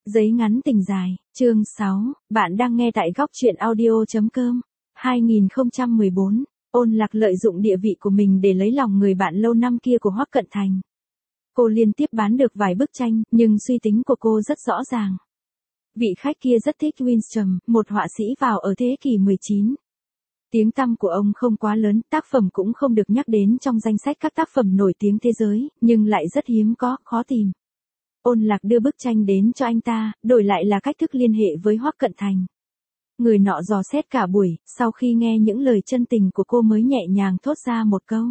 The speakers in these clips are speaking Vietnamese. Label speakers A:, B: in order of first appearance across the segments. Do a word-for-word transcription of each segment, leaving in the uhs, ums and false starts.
A: Giấy ngắn tình dài, chương sáu, bạn đang nghe tại góc truyện audio.com. hai nghìn không trăm mười bốn, Ôn Lạc lợi dụng địa vị của mình để lấy lòng người bạn lâu năm kia của Hoắc Cận Thành. Cô liên tiếp bán được vài bức tranh, nhưng suy tính của cô rất rõ ràng. Vị khách kia rất thích Winstrom, một họa sĩ vào ở thế kỷ mười chín. Tiếng tăm của ông không quá lớn, tác phẩm cũng không được nhắc đến trong danh sách các tác phẩm nổi tiếng thế giới, nhưng lại rất hiếm có, khó tìm. Ôn Lạc đưa bức tranh đến cho anh ta, đổi lại là cách thức liên hệ với Hoắc Cận Thành. Người nọ dò xét cả buổi, sau khi nghe những lời chân tình của cô mới nhẹ nhàng thốt ra một câu.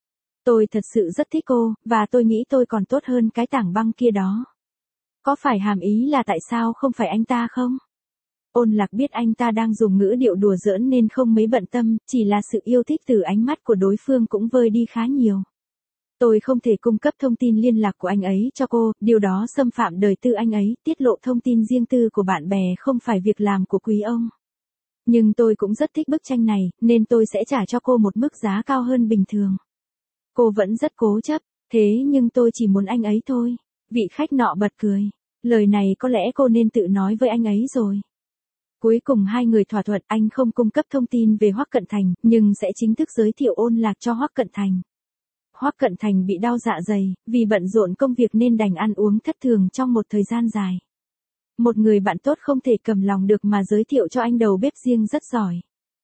A: Tôi thật sự rất thích cô, và tôi nghĩ tôi còn tốt hơn cái tảng băng kia đó. Có phải hàm ý là tại sao không phải anh ta không? Ôn Lạc biết anh ta đang dùng ngữ điệu đùa giỡn nên không mấy bận tâm, chỉ là sự yêu thích từ ánh mắt của đối phương cũng vơi đi khá nhiều. Tôi không thể cung cấp thông tin liên lạc của anh ấy cho cô, điều đó xâm phạm đời tư anh ấy, tiết lộ thông tin riêng tư của bạn bè không phải việc làm của quý ông. Nhưng tôi cũng rất thích bức tranh này, nên tôi sẽ trả cho cô một mức giá cao hơn bình thường. Cô vẫn rất cố chấp, thế nhưng tôi chỉ muốn anh ấy thôi. Vị khách nọ bật cười. Lời này có lẽ cô nên tự nói với anh ấy rồi. Cuối cùng hai người thỏa thuận anh không cung cấp thông tin về Hoắc Cận Thành, nhưng sẽ chính thức giới thiệu Ôn Lạc cho Hoắc Cận Thành. Hoắc Cận Thành bị đau dạ dày, vì bận rộn công việc nên đành ăn uống thất thường trong một thời gian dài. Một người bạn tốt không thể cầm lòng được mà giới thiệu cho anh đầu bếp riêng rất giỏi.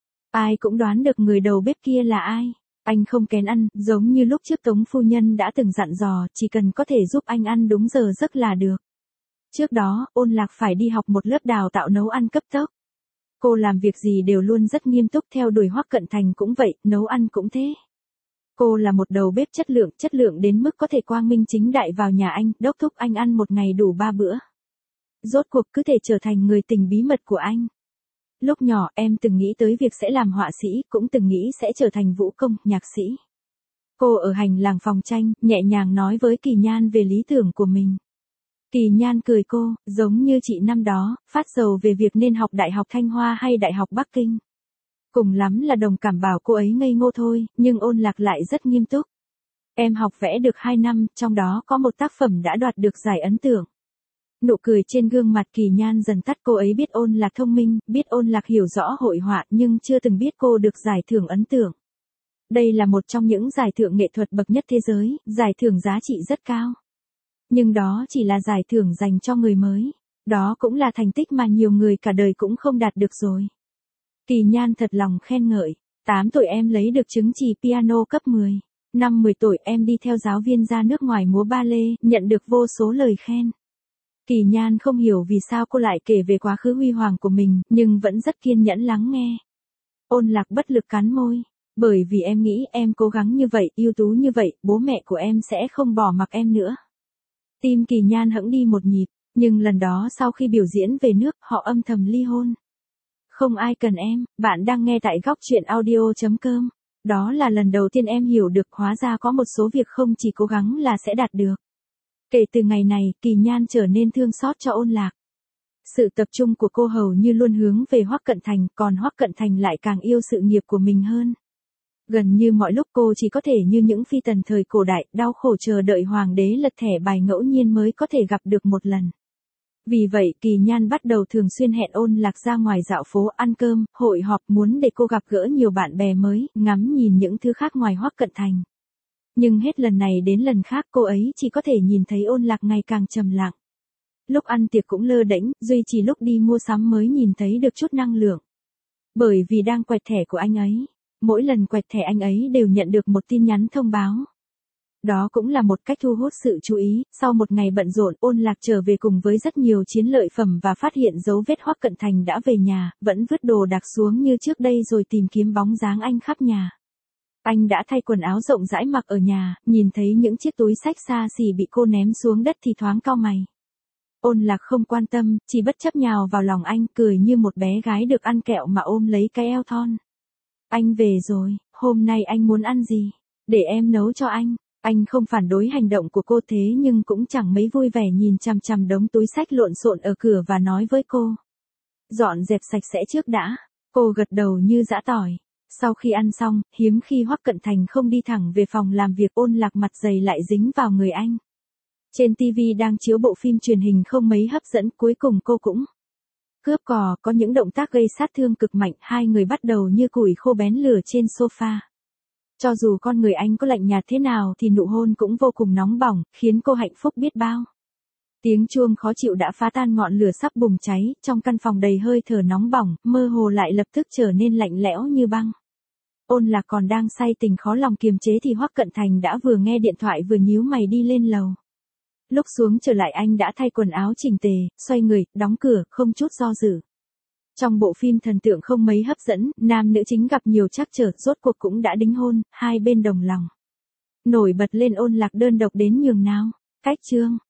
A: Ai cũng đoán được người đầu bếp kia là ai. Anh không kén ăn, giống như lúc trước Tống phu nhân đã từng dặn dò, chỉ cần có thể giúp anh ăn đúng giờ giấc là được. Trước đó, Ôn Lạc phải đi học một lớp đào tạo nấu ăn cấp tốc. Cô làm việc gì đều luôn rất nghiêm túc, theo đuổi Hoắc Cận Thành cũng vậy, nấu ăn cũng thế. Cô là một đầu bếp chất lượng, chất lượng đến mức có thể quang minh chính đại vào nhà anh, đốc thúc anh ăn một ngày đủ ba bữa. Rốt cuộc cứ thể trở thành người tình bí mật của anh. Lúc nhỏ em từng nghĩ tới việc sẽ làm họa sĩ, cũng từng nghĩ sẽ trở thành vũ công, nhạc sĩ. Cô ở hành lang phòng tranh, nhẹ nhàng nói với Kỳ Nhan về lý tưởng của mình. Kỳ Nhan cười cô, giống như chị năm đó, phát sầu về việc nên học Đại học Thanh Hoa hay Đại học Bắc Kinh. Cùng lắm là đồng cảm bảo cô ấy ngây ngô thôi, nhưng Ôn Lạc lại rất nghiêm túc. Em học vẽ được hai năm, trong đó có một tác phẩm đã đoạt được giải ấn tượng. Nụ cười trên gương mặt Kỳ Nhan dần tắt, cô ấy biết Ôn Lạc thông minh, biết Ôn Lạc hiểu rõ hội họa nhưng chưa từng biết cô được giải thưởng ấn tượng. Đây là một trong những giải thưởng nghệ thuật bậc nhất thế giới, giải thưởng giá trị rất cao. Nhưng đó chỉ là giải thưởng dành cho người mới. Đó cũng là thành tích mà nhiều người cả đời cũng không đạt được rồi. Kỳ Nhan thật lòng khen ngợi. tám tuổi em lấy được chứng chỉ piano cấp mười. Năm mười tuổi em đi theo giáo viên ra nước ngoài múa ba lê, nhận được vô số lời khen. Kỳ Nhan không hiểu vì sao cô lại kể về quá khứ huy hoàng của mình, nhưng vẫn rất kiên nhẫn lắng nghe. Ôn Lạc bất lực cắn môi. Bởi vì em nghĩ em cố gắng như vậy, ưu tú như vậy, bố mẹ của em sẽ không bỏ mặc em nữa. Tim Kỳ Nhan hững đi một nhịp, nhưng lần đó sau khi biểu diễn về nước, họ âm thầm ly hôn. Không ai cần em, bạn đang nghe tại góc truyện audio.com. Đó là lần đầu tiên em hiểu được hóa ra có một số việc không chỉ cố gắng là sẽ đạt được. Kể từ ngày này, Kỳ Nhan trở nên thương xót cho Ôn Lạc. Sự tập trung của cô hầu như luôn hướng về Hoắc Cận Thành, còn Hoắc Cận Thành lại càng yêu sự nghiệp của mình hơn. Gần như mọi lúc cô chỉ có thể như những phi tần thời cổ đại, đau khổ chờ đợi hoàng đế lật thẻ bài ngẫu nhiên mới có thể gặp được một lần. Vì vậy, Kỳ Nhan bắt đầu thường xuyên hẹn Ôn Lạc ra ngoài dạo phố, ăn cơm, hội họp, muốn để cô gặp gỡ nhiều bạn bè mới, ngắm nhìn những thứ khác ngoài Hoắc Cận Thành. Nhưng hết lần này đến lần khác cô ấy chỉ có thể nhìn thấy Ôn Lạc ngày càng trầm lặng. Lúc ăn tiệc cũng lơ đễnh, duy chỉ lúc đi mua sắm mới nhìn thấy được chút năng lượng. Bởi vì đang quẹt thẻ của anh ấy. Mỗi lần quẹt thẻ anh ấy đều nhận được một tin nhắn thông báo. Đó cũng là một cách thu hút sự chú ý. Sau một ngày bận rộn, Ôn Lạc trở về cùng với rất nhiều chiến lợi phẩm và phát hiện dấu vết Hoắc Cận Thành đã về nhà, vẫn vứt đồ đạc xuống như trước đây rồi tìm kiếm bóng dáng anh khắp nhà. Anh đã thay quần áo rộng rãi mặc ở nhà, nhìn thấy những chiếc túi xách xa xỉ bị cô ném xuống đất thì thoáng cau mày. Ôn Lạc không quan tâm, chỉ bất chấp nhào vào lòng anh, cười như một bé gái được ăn kẹo mà ôm lấy cái eo thon. Anh về rồi, hôm nay anh muốn ăn gì? Để em nấu cho anh. Anh không phản đối hành động của cô thế nhưng cũng chẳng mấy vui vẻ nhìn chằm chằm đống túi xách lộn xộn ở cửa và nói với cô. Dọn dẹp sạch sẽ trước đã. Cô gật đầu như giã tỏi. Sau khi ăn xong, hiếm khi Hoắc Cận Thành không đi thẳng về phòng làm việc, Ôn Lạc mặt dày lại dính vào người anh. Trên ti vi đang chiếu bộ phim truyền hình không mấy hấp dẫn, cuối cùng cô cũng cướp cò, có những động tác gây sát thương cực mạnh, hai người bắt đầu như củi khô bén lửa trên sofa. Cho dù con người anh có lạnh nhạt thế nào thì nụ hôn cũng vô cùng nóng bỏng, khiến cô hạnh phúc biết bao. Tiếng chuông khó chịu đã phá tan ngọn lửa sắp bùng cháy, trong căn phòng đầy hơi thở nóng bỏng, mơ hồ lại lập tức trở nên lạnh lẽo như băng. Ôn Lạc còn đang say tình khó lòng kiềm chế thì Hoắc Cận Thành đã vừa nghe điện thoại vừa nhíu mày đi lên lầu. Lúc xuống trở lại anh đã thay quần áo chỉnh tề, xoay người, đóng cửa, không chút do dự. Trong bộ phim thần tượng không mấy hấp dẫn, nam nữ chính gặp nhiều trắc trở, rốt cuộc cũng đã đính hôn, hai bên đồng lòng. Nổi bật lên Ôn Lạc đơn độc đến nhường nào. Cách chương